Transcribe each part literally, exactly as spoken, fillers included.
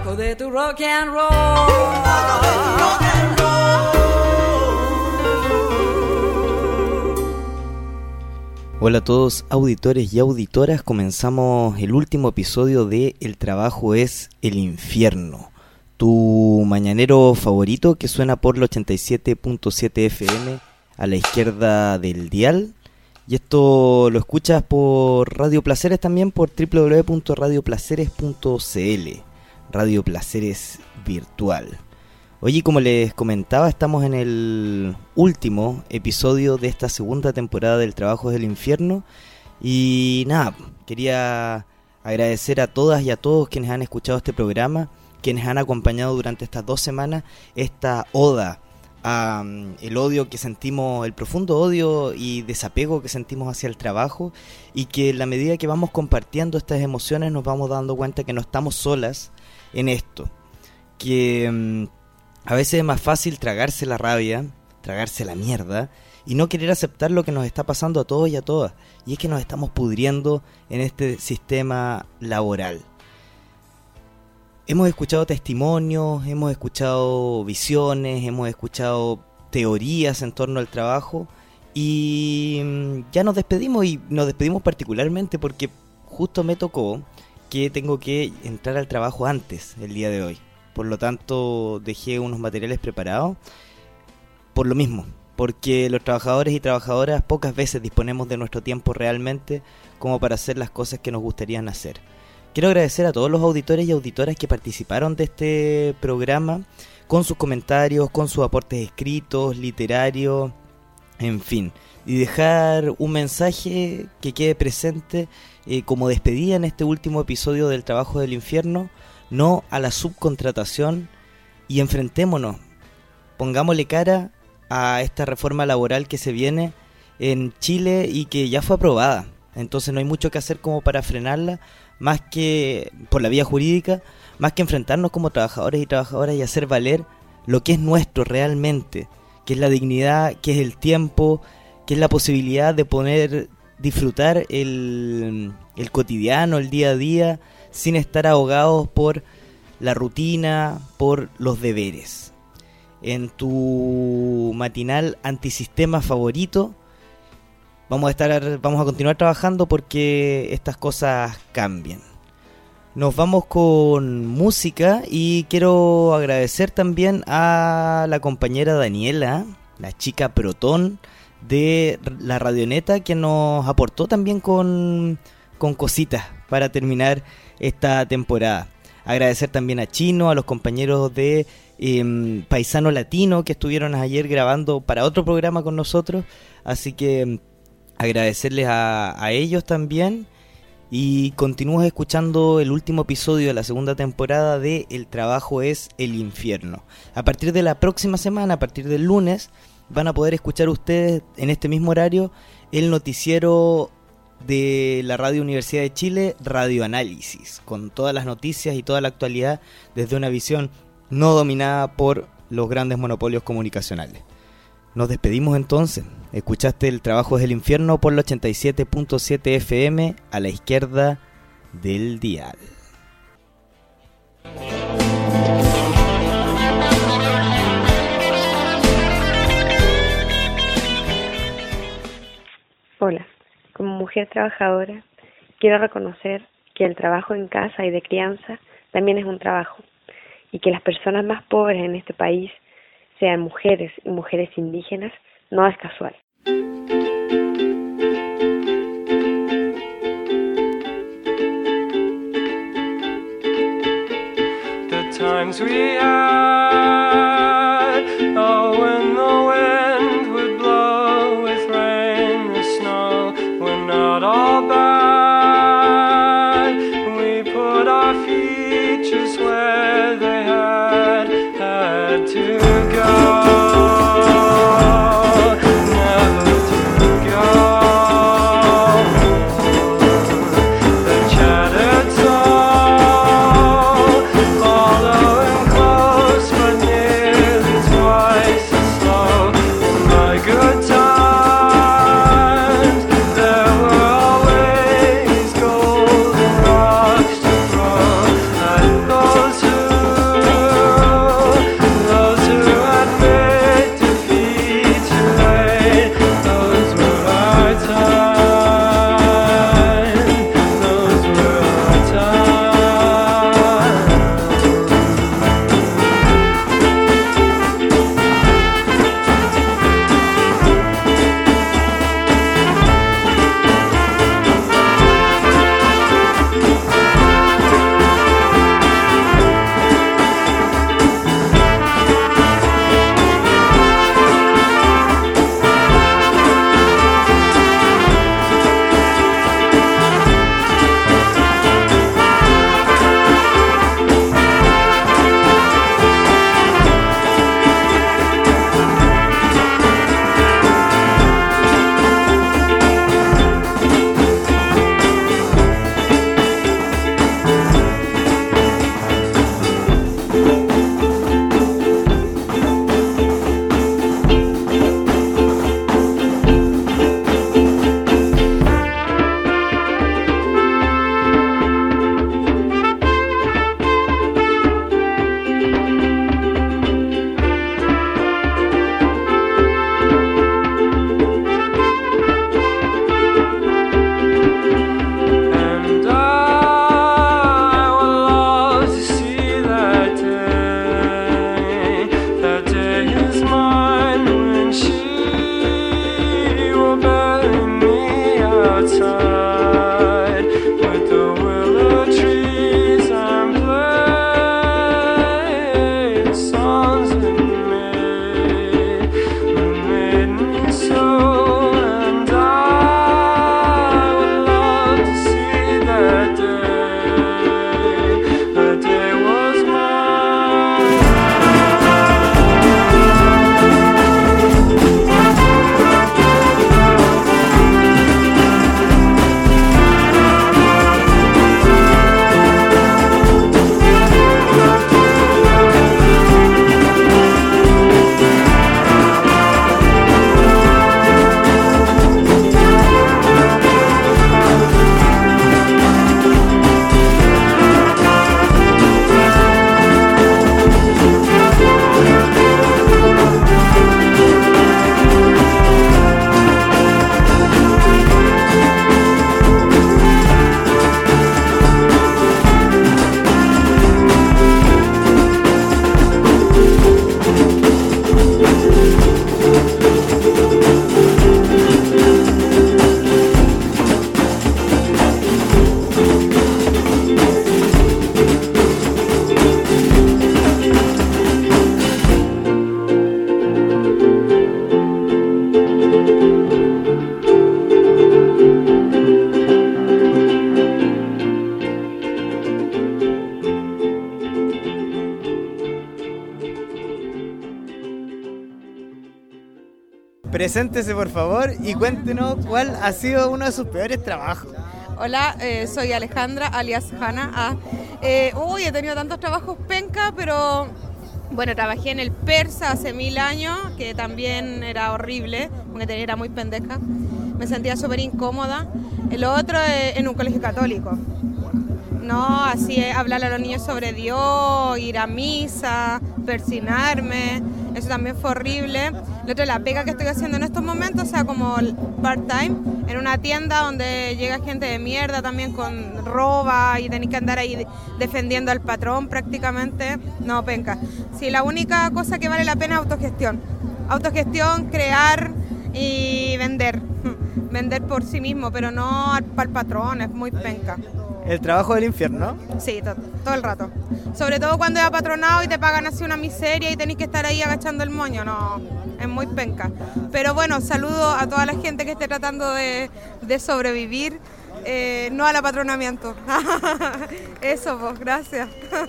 bajo de tu rock and roll. Bajo de tu rock and roll. Hola a todos auditores y auditoras, comenzamos el último episodio de El trabajo es el infierno, tu mañanero favorito que suena por el ochenta y siete punto siete F M a la izquierda del dial. Y esto lo escuchas por Radio Placeres también, por doble u doble u doble u punto radio placeres punto c l, Radio Placeres Virtual. Oye, como les comentaba, estamos en el último episodio de esta segunda temporada del Trabajo del Infierno. Y nada, quería agradecer a todas y a todos quienes han escuchado este programa, quienes han acompañado durante estas dos semanas esta oda a um, el odio que sentimos, el profundo odio y desapego que sentimos hacia el trabajo, y que en la medida que vamos compartiendo estas emociones nos vamos dando cuenta que no estamos solas en esto, que um, a veces es más fácil tragarse la rabia, tragarse la mierda y no querer aceptar lo que nos está pasando a todos y a todas, y es que nos estamos pudriendo en este sistema laboral. Hemos escuchado testimonios, hemos escuchado visiones, hemos escuchado teorías en torno al trabajo, y ya nos despedimos, y nos despedimos particularmente porque justo me tocó que tengo que entrar al trabajo antes el día de hoy. Por lo tanto, dejé unos materiales preparados por lo mismo, porque los trabajadores y trabajadoras pocas veces disponemos de nuestro tiempo realmente como para hacer las cosas que nos gustarían hacer. Quiero agradecer a todos los auditores y auditoras que participaron de este programa, con sus comentarios, con sus aportes escritos, literarios, en fin, y dejar un mensaje que quede presente eh, como despedida en este último episodio del Trabajo del Infierno: no a la subcontratación, y enfrentémonos, pongámosle cara a esta reforma laboral que se viene en Chile y que ya fue aprobada. Entonces no hay mucho que hacer como para frenarla, más que por la vía jurídica, más que enfrentarnos como trabajadores y trabajadoras y hacer valer lo que es nuestro realmente, que es la dignidad, que es el tiempo, que es la posibilidad de poder disfrutar el, el cotidiano, el día a día, sin estar ahogados por la rutina, por los deberes. En tu matinal antisistema favorito vamos a estar, vamos a continuar trabajando porque estas cosas cambian. Nos vamos con música, y quiero agradecer también a la compañera Daniela, la chica Protón de la Radioneta, que nos aportó también con, con cositas para terminar esta temporada. Agradecer también a Chino, a los compañeros de eh, Paisano Latino que estuvieron ayer grabando para otro programa con nosotros, así que agradecerles a, a ellos también. Y continúas escuchando el último episodio de la segunda temporada de El Trabajo es el Infierno. A partir de la próxima semana, a partir del lunes, van a poder escuchar ustedes en este mismo horario el noticiero de la Radio Universidad de Chile, Radio Análisis, con todas las noticias y toda la actualidad desde una visión no dominada por los grandes monopolios comunicacionales. Nos despedimos entonces. Escuchaste El Trabajo es el Infierno por el ochenta y siete punto siete F M a la izquierda del dial. Hola, como mujer trabajadora quiero reconocer que el trabajo en casa y de crianza también es un trabajo, y que las personas más pobres en este país sean mujeres y mujeres indígenas no es casual. The times we had, oh, when the wind would blow with rain and snow, were not all bad. We put our features where they had had to go. To Preséntese, por favor, y cuéntenos cuál ha sido uno de sus peores trabajos. Hola, eh, soy Alejandra, alias Hanna. Ah, eh, uy, he tenido tantos trabajos penca, pero bueno, trabajé en el Persa hace mil años, que también era horrible, porque era muy pendeja. Me sentía súper incómoda. El otro eh, en un colegio católico. No, así es, hablarle a los niños sobre Dios, ir a misa, persinarme, eso también fue horrible. El otro, la pega que estoy haciendo en estos momentos, o sea, como part-time, en una tienda donde llega gente de mierda también con roba y tenés que andar ahí de- defendiendo al patrón prácticamente. No, penca. Sí, la única cosa que vale la pena es autogestión. Autogestión, crear y vender. Vender por sí mismo, pero no al- para el patrón, es muy penca. El trabajo del infierno. Sí, to- todo el rato. Sobre todo cuando es apatronado y te pagan así una miseria y tenés que estar ahí agachando el moño, no, es muy penca. Pero bueno, saludo a toda la gente que esté tratando de, de sobrevivir, eh, no al apatronamiento. Eso, pues, gracias.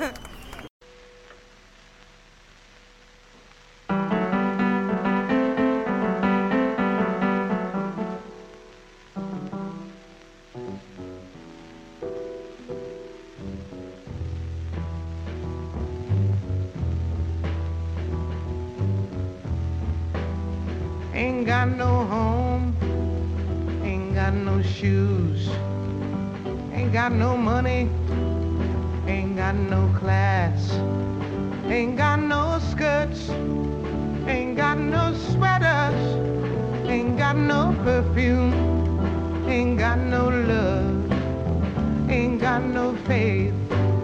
Ain't got no home, ain't got no shoes, ain't got no money, ain't got no class, ain't got no skirts, ain't got no sweaters, ain't got no perfume, ain't got no love, ain't got no faith.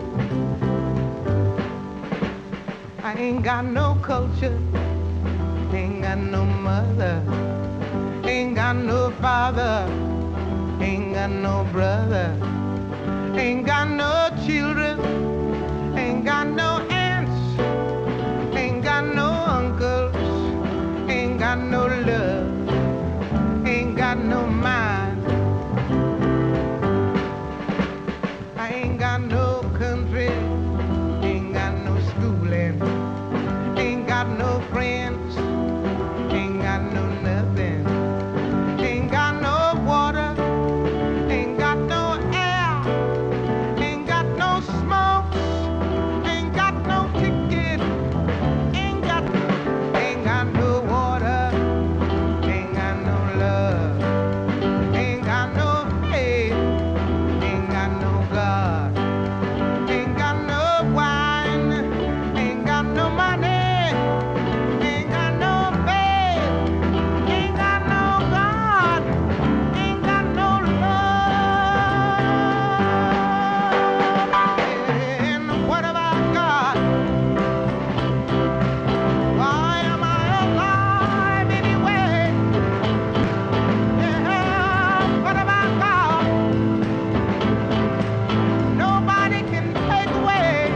I ain't got no culture, ain't got no mother, ain't got no father, ain't got no brother, ain't got no children, ain't got no aunts, ain't got no uncles, ain't got no love, ain't got no mind. I ain't got no country, ain't got no schooling, ain't got no friends, ain't got no nothing, ain't got no water, ain't got no air, ain't got no smoke, ain't got no ticket, ain't got, ain't got no water, ain't got no love, ain't got no faith, ain't got no God, ain't got no wine, ain't got no money. Ain't got no faith, ain't got no God, ain't got no love. And what about God? Why am I alive anyway? Yeah, what about God? Nobody can take away.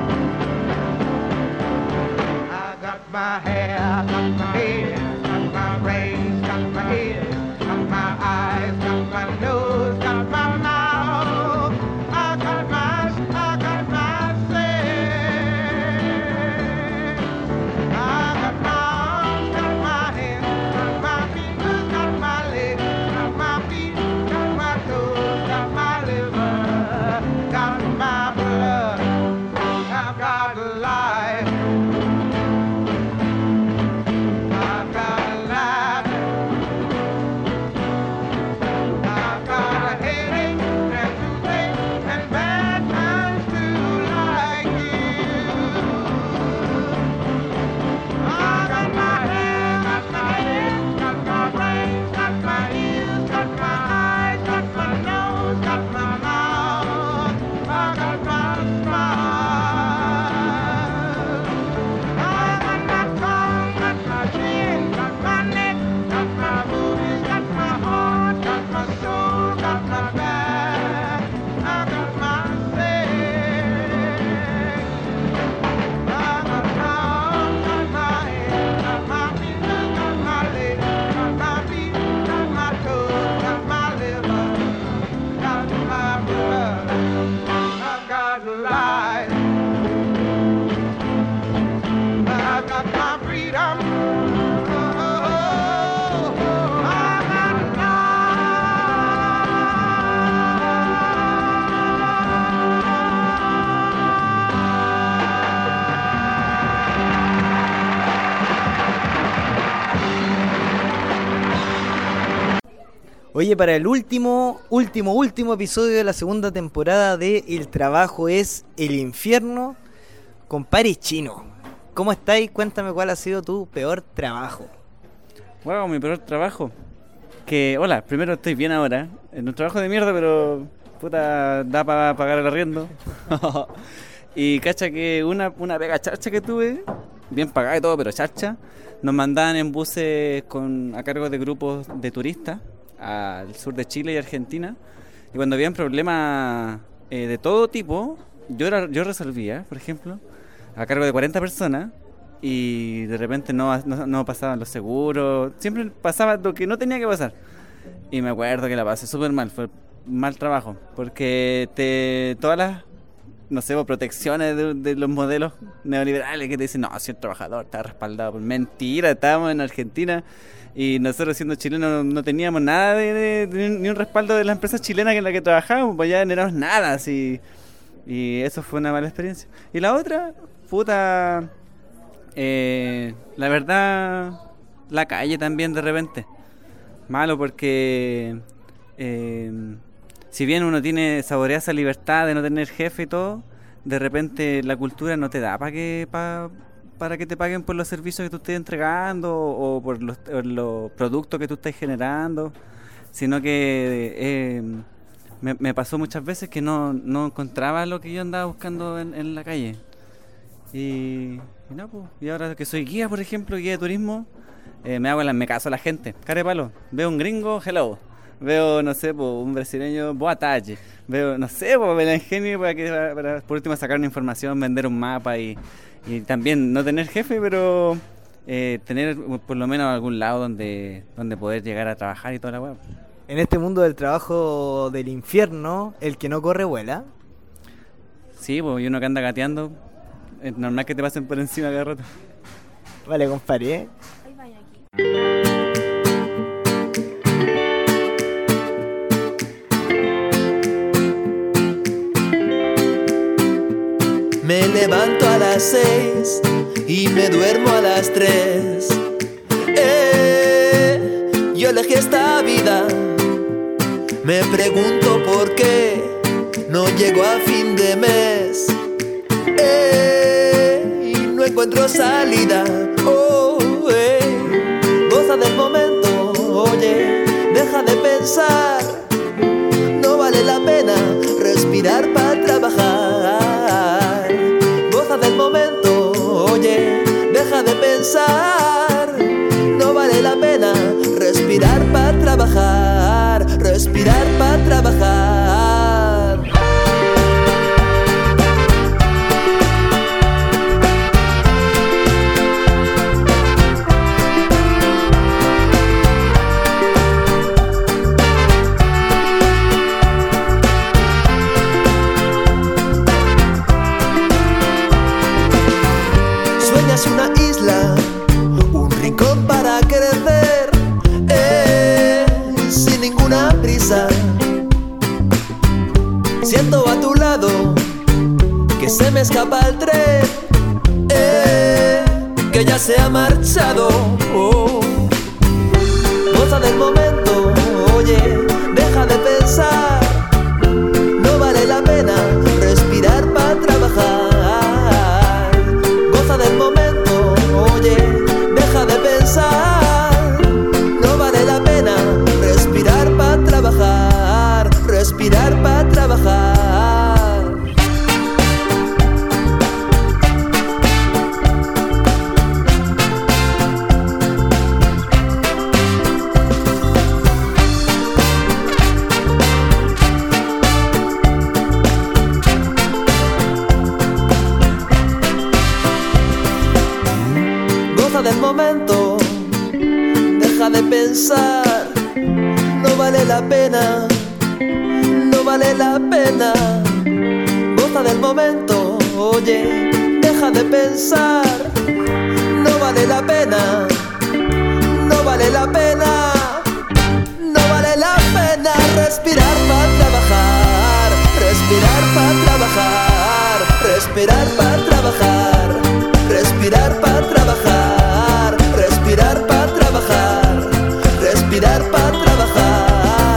I got my hair, got my head, got my brains, got my head, got my eyes, got my nose, got my mouth. I got my, I got my sense. I got my arms, got my hands, got my fingers, got my legs, got my feet, got my toes, got my liver, got my blood. I've got life. I've got life. I've got a headache and toothache and bad times too like you. I got my hair, got my head, got my brains, got my ears, got my eyes, got my nose, got my mouth. I got my smile. I got my tongue, got my chin, got my neck, got my boobies, got my heart, got my soul, got my back. I got my sex. I got my arms, got my head, got my fingers, got my legs, got my feet, got my toes, got my liver, got my blood. I got life. I got my freedom. Oh, Oye, para el último, último, último episodio de la segunda temporada de El Trabajo es el Infierno, compadre Chino, ¿cómo estáis? Cuéntame cuál ha sido tu peor trabajo. Wow, mi peor trabajo. Que, hola, primero estoy bien ahora. En un trabajo de mierda, pero puta, da para pagar el arriendo. Y cacha que una, una pega charcha que tuve, bien pagada y todo, pero charcha, nos mandaban en buses con, a cargo de grupos de turistas al sur de Chile y Argentina, y cuando habían problemas eh, de todo tipo, yo, era, yo resolvía, por ejemplo, a cargo de cuarenta personas, y de repente no, no, no pasaban los seguros, siempre pasaba lo que no tenía que pasar, y me acuerdo que la pasé súper mal, fue un mal trabajo, porque te todas las, no sé, protecciones de, de los modelos neoliberales que te dicen, no, si el trabajador está respaldado por mentira, estábamos en Argentina, y nosotros siendo chilenos no teníamos nada de, de, de ni un respaldo de las empresas chilenas en las que trabajábamos, pues ya no éramos nada, así, y eso fue una mala experiencia. Y la otra, puta, eh, la verdad, la calle también de repente, malo porque eh, si bien uno tiene saboreada esa libertad de no tener jefe y todo, de repente la cultura no te da para que pa, para que te paguen por los servicios que tú estés entregando o por los, por los productos que tú estés generando, sino que eh, me, me pasó muchas veces que no, no encontraba lo que yo andaba buscando en, en la calle. Y, y no, pues, y ahora que soy guía, por ejemplo, guía de turismo, eh, me hago la, me caso a la gente, cara de palo, veo un gringo, hello. Veo, no sé, pues, un brasileño, boa tarde. Veo, no sé, pues, me la ingenio para, que, para por último sacar una información, vender un mapa y, y también no tener jefe, pero eh, tener por lo menos algún lado donde, donde poder llegar a trabajar y toda la web. En este mundo del trabajo del infierno, el que no corre vuela. Sí, pues, y uno que anda gateando, es normal que te pasen por encima cada rato. Vale, compadre, ¿eh? Me levanto a las seis y me duermo a las tres. Eh, yo elegí esta vida. Me pregunto por qué no llego a fin de mes. Eh, y no encuentro salida. Oh, eh, goza del momento. Oye, deja de pensar. No vale la pena respirar para trabajar. Del momento, oye, deja de pensar. No vale la pena respirar para trabajar, respirar para trabajar. Una isla, un rincón para crecer, eh, sin ninguna prisa. Siento a tu lado que se me escapa el tren, eh, que ya se ha marchado. Oh. Goza del momento, oye, deja de pensar. No vale la pena respirar para trabajar. Goza del momento, oye, deja de pensar. No vale la pena respirar para trabajar, respirar para trabajar. Del momento, deja de pensar. No vale la pena, no vale la pena. Goza del momento, oye, deja de pensar. No vale la pena, no vale la pena. No vale la pena respirar para trabajar, respirar para trabajar, respirar para trabajar, respirar para trabajar, respirar para trabajar, respirar para trabajar.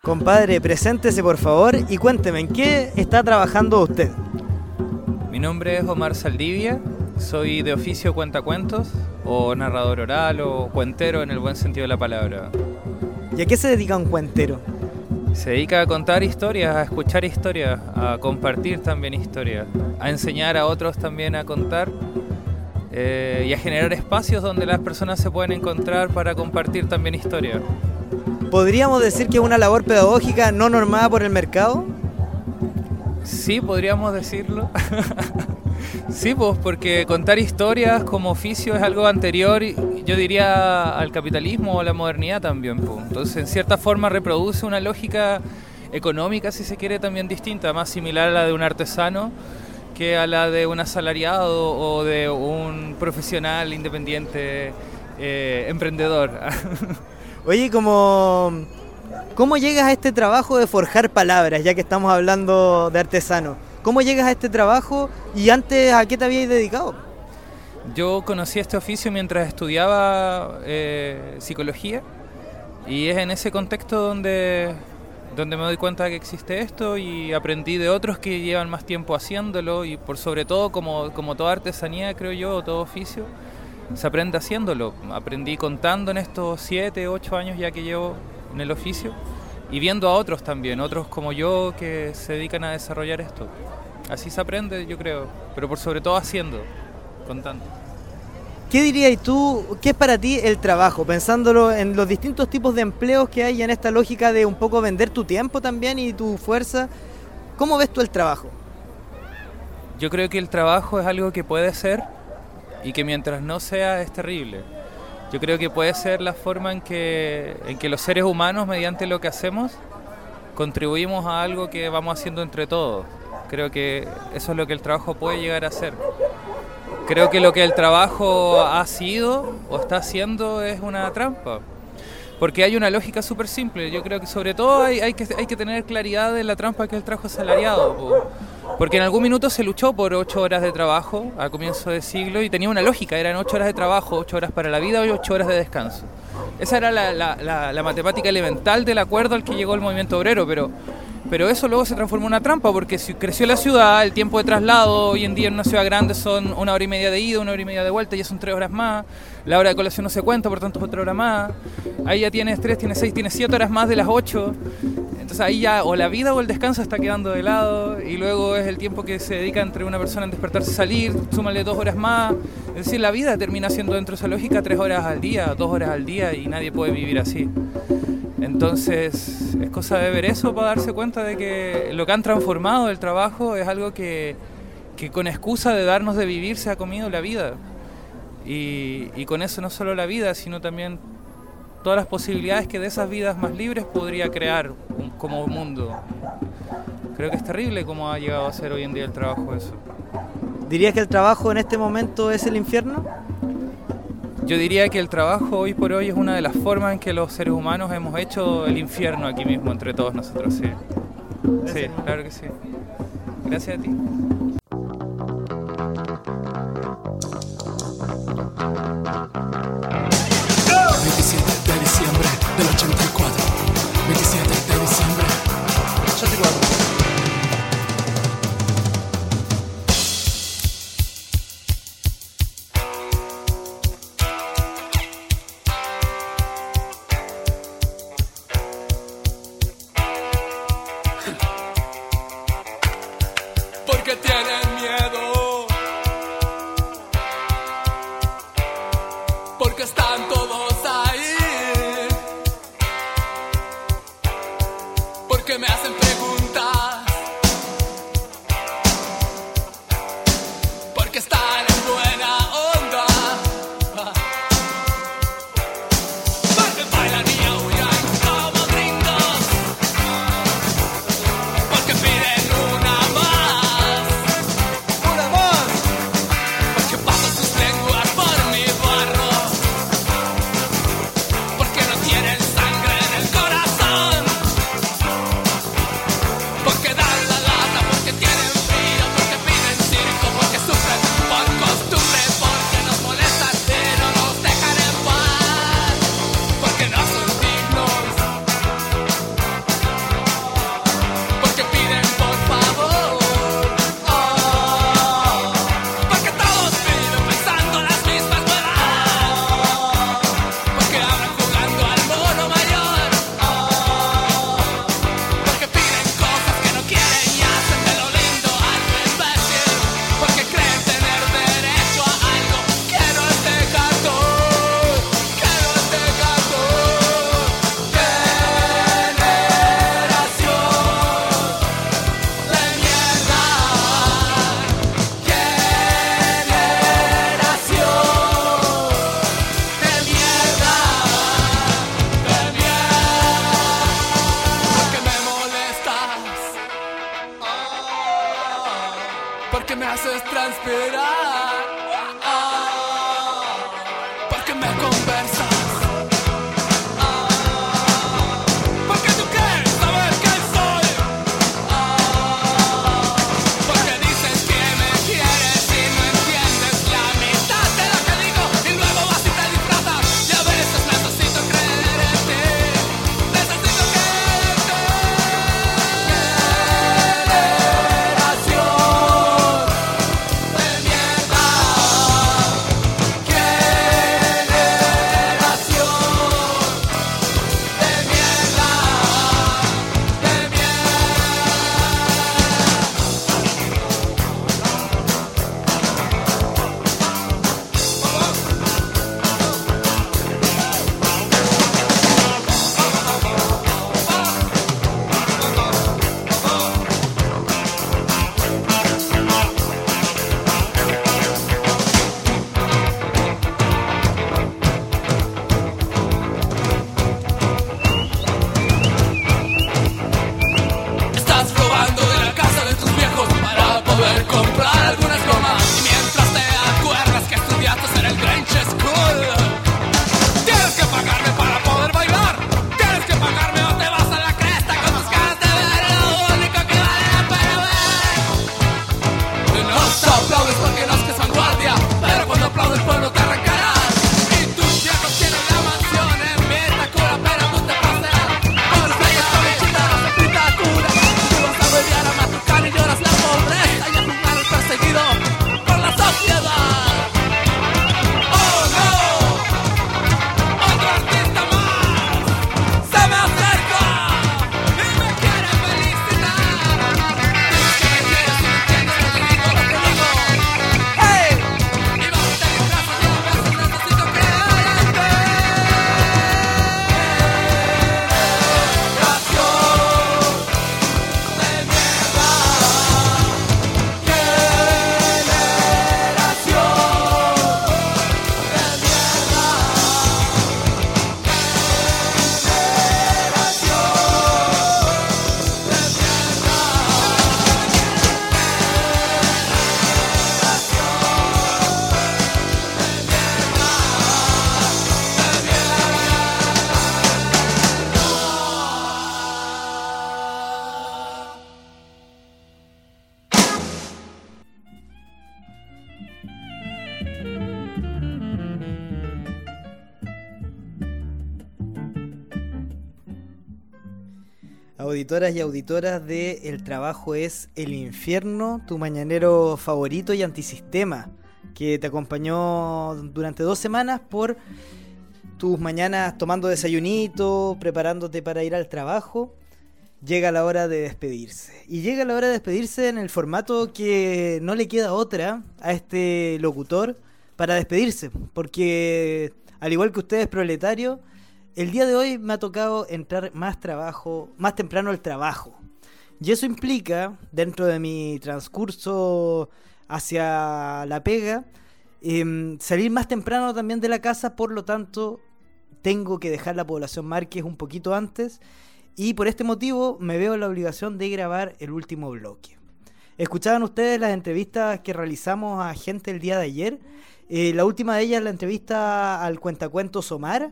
Compadre, preséntese por favor y cuénteme, ¿en qué está trabajando usted? Mi nombre es Omar Saldivia, soy de oficio cuentacuentos, o narrador oral, o cuentero en el buen sentido de la palabra. ¿Y a qué se dedica un cuentero? Se dedica a contar historias, a escuchar historias, a compartir también historias, a enseñar a otros también a contar eh, y a generar espacios donde las personas se pueden encontrar para compartir también historias. ¿Podríamos decir que es una labor pedagógica no normada por el mercado? Sí, podríamos decirlo. Sí, pues porque contar historias como oficio es algo anterior, yo diría, al capitalismo o a la modernidad también, pues. Entonces, en cierta forma reproduce una lógica económica, si se quiere, también distinta, más similar a la de un artesano que a la de un asalariado o de un profesional independiente eh, emprendedor. Oye, como... ¿cómo llegas a este trabajo de forjar palabras, ya que estamos hablando de artesano? ¿Cómo llegas a este trabajo y antes a qué te habías dedicado? Yo conocí este oficio mientras estudiaba eh, psicología y es en ese contexto donde, donde me doy cuenta que existe esto y aprendí de otros que llevan más tiempo haciéndolo y por sobre todo, como, como toda artesanía, creo yo, o todo oficio, se aprende haciéndolo. Aprendí contando en estos siete, ocho años ya que llevo en el oficio y viendo a otros también, otros como yo que se dedican a desarrollar esto. Así se aprende, yo creo, pero por sobre todo haciendo, contando. ¿Qué dirías tú, qué es para ti el trabajo? Pensándolo en los distintos tipos de empleos que hay en esta lógica de un poco vender tu tiempo también y tu fuerza, ¿cómo ves tú el trabajo? Yo creo que el trabajo es algo que puede ser y que mientras no sea es terrible. Yo creo que puede ser la forma en que, en que los seres humanos, mediante lo que hacemos, contribuimos a algo que vamos haciendo entre todos. Creo que eso es lo que el trabajo puede llegar a ser. Creo que lo que el trabajo ha sido o está haciendo es una trampa. Porque hay una lógica súper simple. Yo creo que sobre todo hay, hay, que, hay que tener claridad de la trampa que es el trabajo asalariado. Po. Porque en algún minuto se luchó por ocho horas de trabajo a comienzo de siglo y tenía una lógica. Eran ocho horas de trabajo, ocho horas para la vida y ocho horas de descanso. Esa era la, la, la, la matemática elemental del acuerdo al que llegó el movimiento obrero, pero... Pero eso luego se transformó en una trampa porque si creció la ciudad, el tiempo de traslado hoy en día en una ciudad grande son una hora y media de ida, una hora y media de vuelta, ya son tres horas más. La hora de colación no se cuenta, por tanto es otra hora más. Ahí ya tienes tres, tienes seis, tienes siete horas más de las ocho. Entonces ahí ya o la vida o el descanso está quedando de lado y luego es el tiempo que se dedica entre una persona en despertarse y salir, súmale dos horas más. Es decir, la vida termina siendo dentro de esa lógica tres horas al día, dos horas al día y nadie puede vivir así. Entonces es cosa de ver eso para darse cuenta de que lo que han transformado el trabajo es algo que, que con excusa de darnos de vivir se ha comido la vida y, y con eso no solo la vida sino también todas las posibilidades que de esas vidas más libres podría crear un, como mundo. Creo que es terrible cómo ha llegado a ser hoy en día el trabajo eso. ¿Dirías que el trabajo en este momento es el infierno? Yo diría que el trabajo hoy por hoy es una de las formas en que los seres humanos hemos hecho el infierno aquí mismo entre todos nosotros, sí. Sí, claro que sí. Gracias a ti. veintisiete de diciembre del ochenta y cuatro. veintisiete de diciembre ochenta y cuatro. Porque tienen miedo, porque están todos ahí, porque me hacen preguntas, porque están en buena onda, porque bailan y aullan como gringos, porque piden una más. Porque pasan sus lenguas por mi barro mirar. Ah, porque me conversas. Ah, porque tú quieres saber quién soy. Ah, porque dices que me quieres y no entiendes la mitad de lo que digo. Y luego vas y te disfrazas. Y a veces necesito creer en ti. Necesito creer en ti. Estás robando de la casa de tus viejos para poder comprar algunas gomas. Y mientras te acuerdas que estudiaste en el Grange School, tienes que pagarme para poder bailar. Tienes que pagarme o te vas a la cresta con tus ganas de ver lo único que vale la pena ver. Y nos aplaudes porque no es que es vanguardia, pero cuando aplaude el pueblo te arrancará. Y tus viejos tienen la mansión en Vitacura, pero tú te paseas por las calles con chitas de Vitacura. Tú vas a beber a Matucán y lloras la pobreza y al final el perseguido por la sociedad. ¡Oh no! ¡Otro artista más! ¡Se me acerca! ¡Y me quiere felicitar! Dices que me quieres y no entiendes lo que digo, lo que digo. ¡Hey! Y vas y te disfrazas y a veces necesito creer en ti. Auditoras y auditoras de El Trabajo es el Infierno, tu mañanero favorito y antisistema, que te acompañó durante dos semanas por tus mañanas tomando desayunito, preparándote para ir al trabajo. Llega la hora de despedirse. Y llega la hora de despedirse en el formato que no le queda otra a este locutor para despedirse, porque al igual que ustedes, proletarios, el día de hoy me ha tocado entrar más trabajo, más temprano al trabajo. Y eso implica, dentro de mi transcurso hacia la pega, eh, salir más temprano también de la casa. Por lo tanto, tengo que dejar la población Márquez un poquito antes. Y por este motivo me veo en la obligación de grabar el último bloque. Escuchaban ustedes las entrevistas que realizamos a gente el día de ayer. Eh, la última de ellas, la entrevista al cuentacuentos Omar,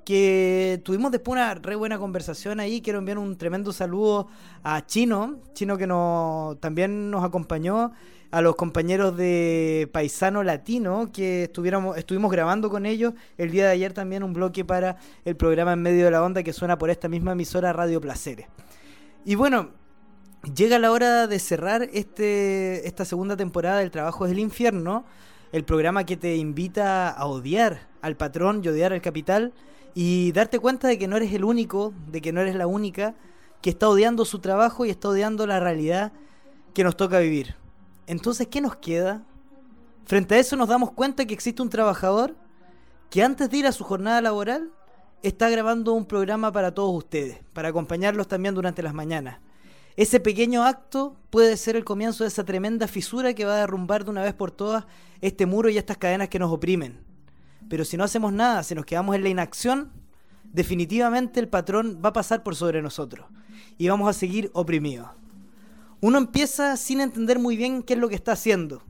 que tuvimos después una re buena conversación ahí. Quiero enviar un tremendo saludo a Chino, Chino que nos, también nos acompañó, a los compañeros de Paisano Latino que estuviéramos, estuvimos grabando con ellos el día de ayer también un bloque para el programa En Medio de la Onda que suena por esta misma emisora Radio Placeres. Y bueno, llega la hora de cerrar este esta segunda temporada del Trabajo es el Infierno, el programa que te invita a odiar al patrón y odiar al capital, y darte cuenta de que no eres el único, de que no eres la única que está odiando su trabajo y está odiando la realidad que nos toca vivir. Entonces, ¿qué nos queda? Frente a eso nos damos cuenta que existe un trabajador que antes de ir a su jornada laboral está grabando un programa para todos ustedes, para acompañarlos también durante las mañanas. Ese pequeño acto puede ser el comienzo de esa tremenda fisura que va a derrumbar de una vez por todas este muro y estas cadenas que nos oprimen. Pero si no hacemos nada, si nos quedamos en la inacción, definitivamente el patrón va a pasar por sobre nosotros y vamos a seguir oprimidos. Uno empieza sin entender muy bien qué es lo que está haciendo,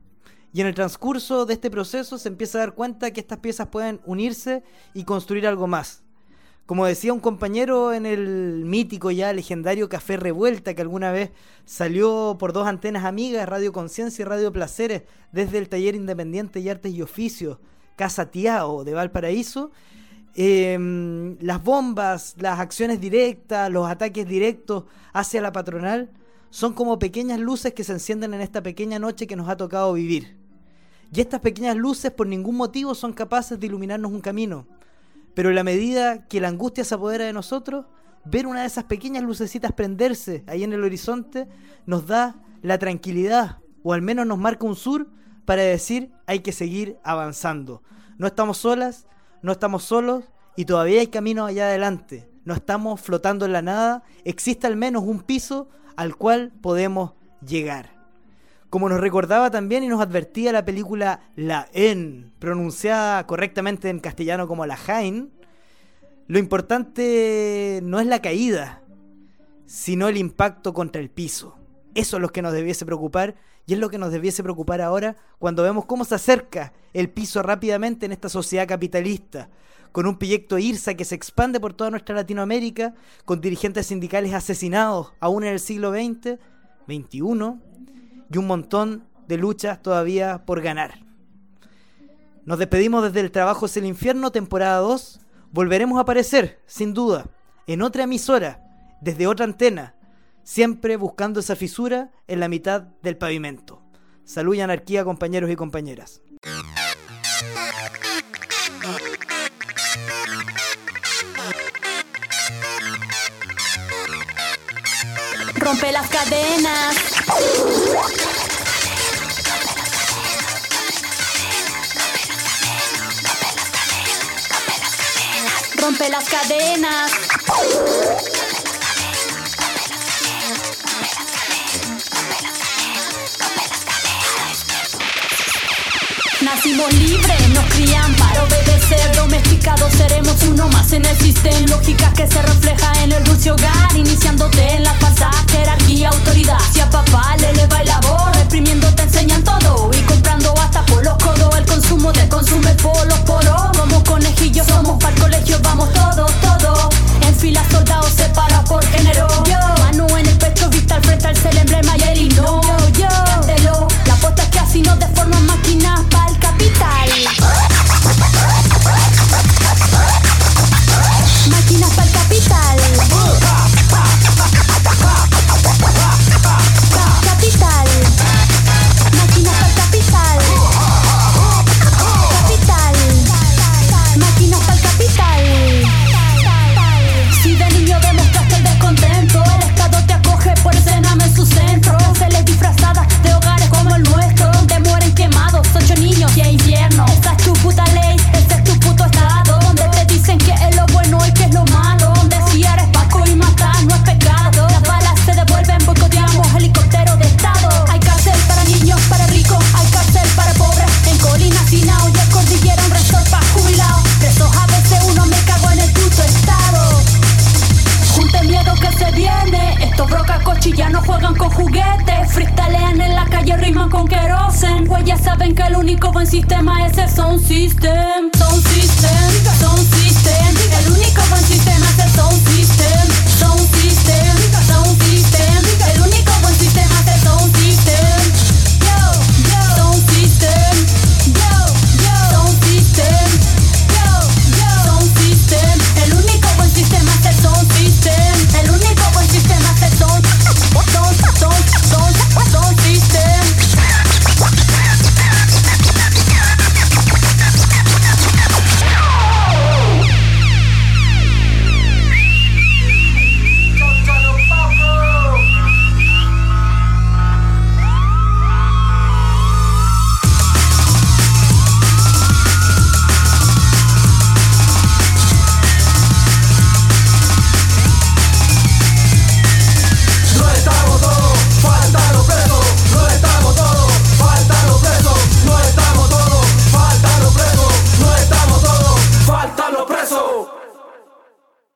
Y en el transcurso de este proceso se empieza a dar cuenta que estas piezas pueden unirse y construir algo más. Como decía un compañero en el mítico ya legendario Café Revuelta, que alguna vez salió por dos antenas amigas, Radio Conciencia y Radio Placeres, desde el Taller Independiente y Artes y Oficios, Casa Tiao de Valparaíso, eh, las bombas, las acciones directas, los ataques directos hacia la patronal son como pequeñas luces que se encienden en esta pequeña noche que nos ha tocado vivir. Y estas pequeñas luces por ningún motivo son capaces de iluminarnos un camino. Pero en la medida que la angustia se apodera de nosotros, ver una de esas pequeñas lucecitas prenderse ahí en el horizonte nos da la tranquilidad, o al menos nos marca un sur para decir hay que seguir avanzando. No estamos solas, no estamos solos y todavía hay camino allá adelante. No estamos flotando en la nada, existe al menos un piso al cual podemos llegar. Como nos recordaba también y nos advertía la película La En, pronunciada correctamente en castellano como La Jain, lo importante no es la caída, sino el impacto contra el piso. Eso es lo que nos debiese preocupar y es lo que nos debiese preocupar ahora cuando vemos cómo se acerca el piso rápidamente en esta sociedad capitalista, con un proyecto IRSA que se expande por toda nuestra Latinoamérica, con dirigentes sindicales asesinados aún en el siglo veinte, veintiuno, y un montón de luchas todavía por ganar. Nos despedimos desde El Trabajo es el Infierno, temporada dos. Volveremos a aparecer, sin duda, en otra emisora, desde otra antena, siempre buscando esa fisura en la mitad del pavimento. Salud y anarquía, compañeros y compañeras. Rompe las cadenas. Rompe las cadenas. Nacimos libres, nos crían para obedecer. Domesticados seremos uno más en el sistema. Lógica que se refleja en el dulce hogar, iniciándote en la falsa jerarquía, autoridad. Si a papá le eleva el labor, reprimiendo te enseñan todo y comprando hasta por los codos. El consumo te consume por los poros. Como conejillos somos para el colegio, vamos todos, todos. En fila soldados separados por género. Yo, mano en el pecho, vista al frente, alza el emblema y el himno. Yo, yo, cántelo. La apuesta es que así nos deforman máquinas para el capital. Máquinas para el capital. Capital. Máquinas para el capital. Capital. Máquinas para el capital. Si de niño demostraste el descontento, el Estado te acoge por escename en su centro. Cárceles disfrazadas de hogares como el nuestro, donde mueren quemados ocho niños y hay infierno. Esa es tu puta ley, ese es tu puto Estado, donde te dicen que es lo bueno y que es lo malo, donde si eres Paco y matar no es pecado. Las balas se devuelven, boicoteamos helicóptero de Estado. Hay cárcel para niños, para ricos, hay cárcel para pobres. En Colina, Sinao y el Cordillera un resort para jubilados. Presos a veces uno me cago en el puto Estado. Junte miedo que se viene. Estos brocas cochillanos juegan con juguetes. Freestylean en la calle, riman con querosen. Pues ya saben que el único buen sistema es el sound system. Sound system, sound system. El único buen sistema es el sound system. Sound system, sound system.